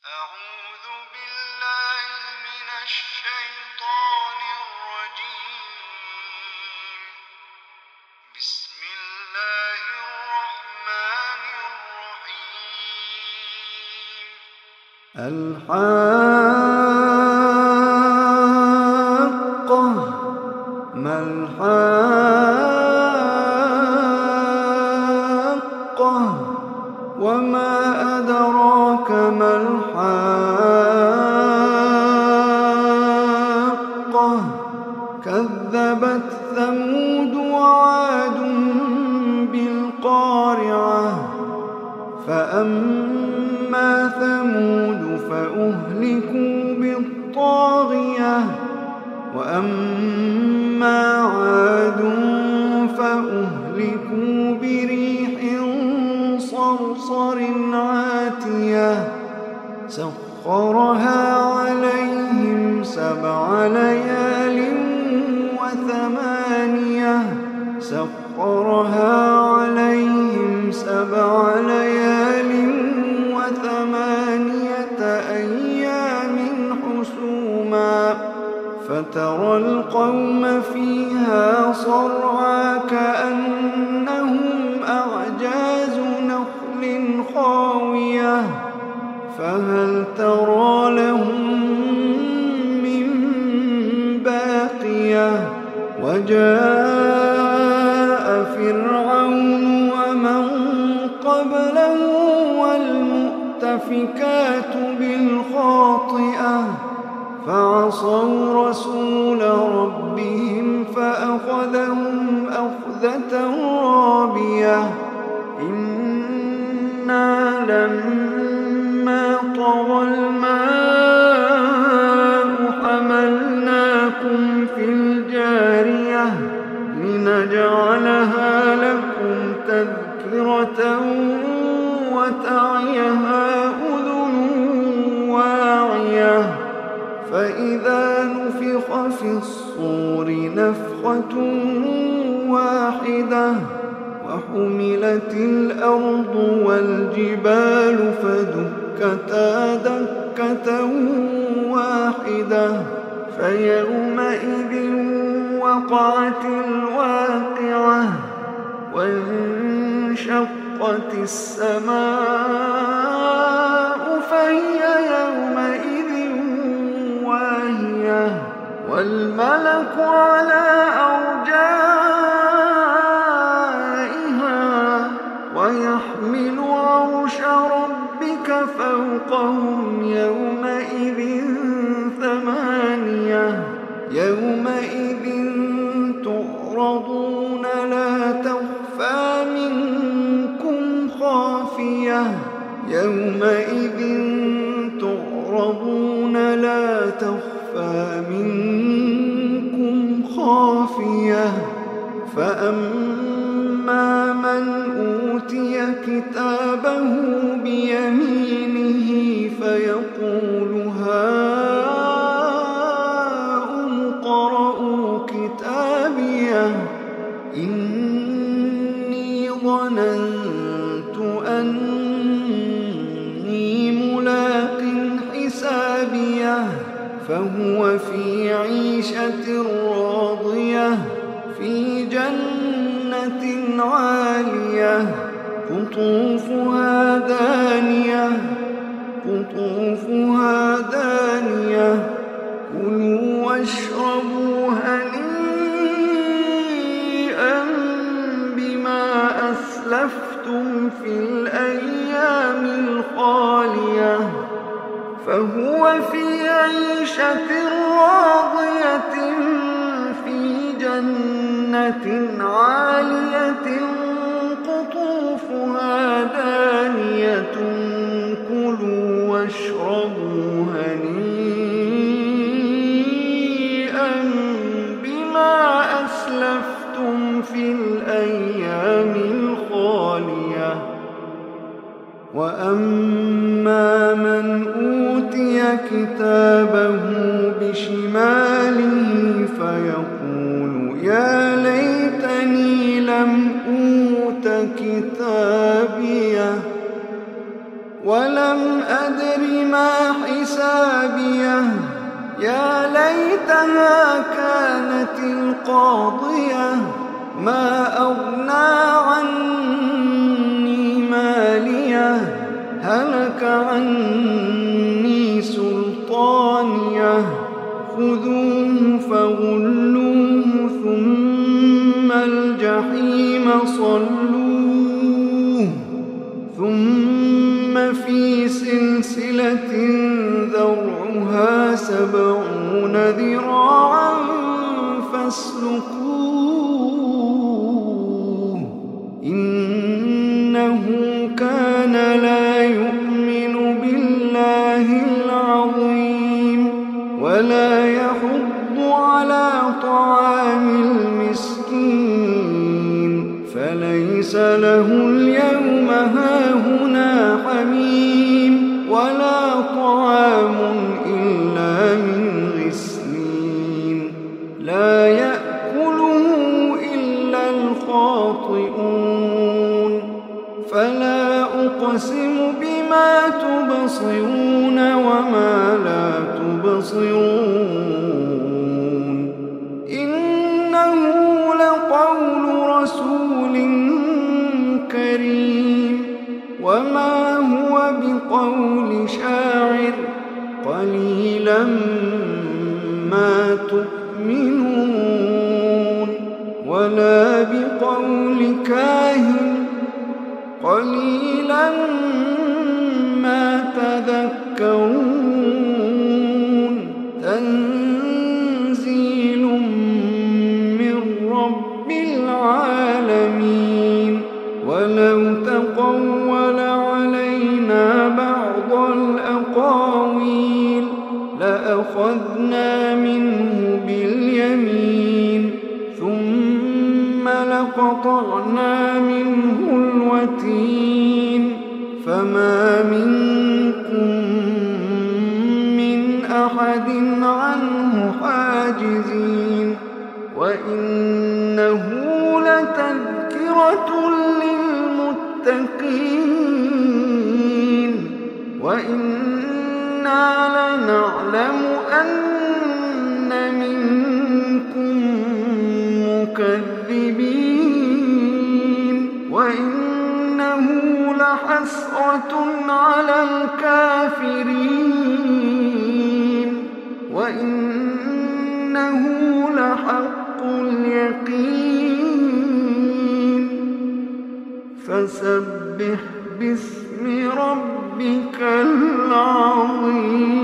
أعوذ بالله من الشيطان الرجيم. بسم الله الرحمن الرحيم. الحاقة ما الحاقة وما أدراك ما الحاقة كذبت ثمود وعاد بالقارعة فأما ثمود فأهلكوا بالطاغية وأما عاد فأهلكوا بريح صرصر عاتية سخرها عليهم 7 ليال وثمانية أيام حسوما فترى القوم فيها صرعى كأنهم أعجاز نخل خاوية فهل ترى لهم من باقية وجاء فرعون ومن قبله والمؤتفكات بالخاطئة فعصوا رسول ربهم فأخذهم أخذة رابية إنا لما طغى الماء حملناكم في الجارية لنجعلها لكم تذكرة وتعيها أذن واعية فإذا نفخ في الصور نفخة واحدة وحملت الأرض والجبال فدكتا دكة واحدة فيومئذ وقعت الواقعة وانشقت السماء فهي يومئذ واهية والملك على أرجائها ويحمل عرش ربك فوقهم يومئذ 8 يومئذ تعرضون لا تخفى منكم خافية يومئذ تعرضون لا تخفى منكم خافية فأما من أوتي كتابه بيمينه فيقول هاؤم اقرءوا كتابيه إني ظننت أني ملاق حسابيه فهو في عيشة راضية في جنة عالية قطوفها دانية كلوا واشربوا هنيئا بما أسلفتم في الأيام الخالية فهو في عيشة راضية في جنة عالية قطوفها دانية كلوا واشربوا هنيئا بما أسلفتم في الأيام الخالية وأما من أوتي كتابه بشماله فيقول يا ليتني لم أوت كتابيه ولم أدر ما حسابيه يا ليتها كانت القاضية ما أغنى عني ماليه هلك عني سلطانيه خذوه فغلوه ثم الجحيم صلوه ثم في سلسلة ذرعها 70 ذراعا فاسلكوه إنه كان لا يؤمن بالله العظيم ولا يحض على طعام المسكين فليس له اليوم هاهنا حميم ولا طعام إلا من غسلين لا يأكله إلا الخاطئون فلا أقسم بما تبصرون وما لا تبصرون إنه لقول رسول كريم وما هو بقول شاعر قليلا ما تؤمنون ولا بقول كاهن قليلا ما تذكرون تنزيل من رب العالمين ولو تقول علينا بعض الأقاويل لأخذنا منه باليمين ثم لقطعنا منه الوتين فما منكم من أحد عنه حاجزين وإنه لتذكرة للمتقين وإنا لنعلم أن منكم مكذبين وإنه لحسرة على الكافرين وإنه لحق اليقين فسبح باسم ربك العظيم.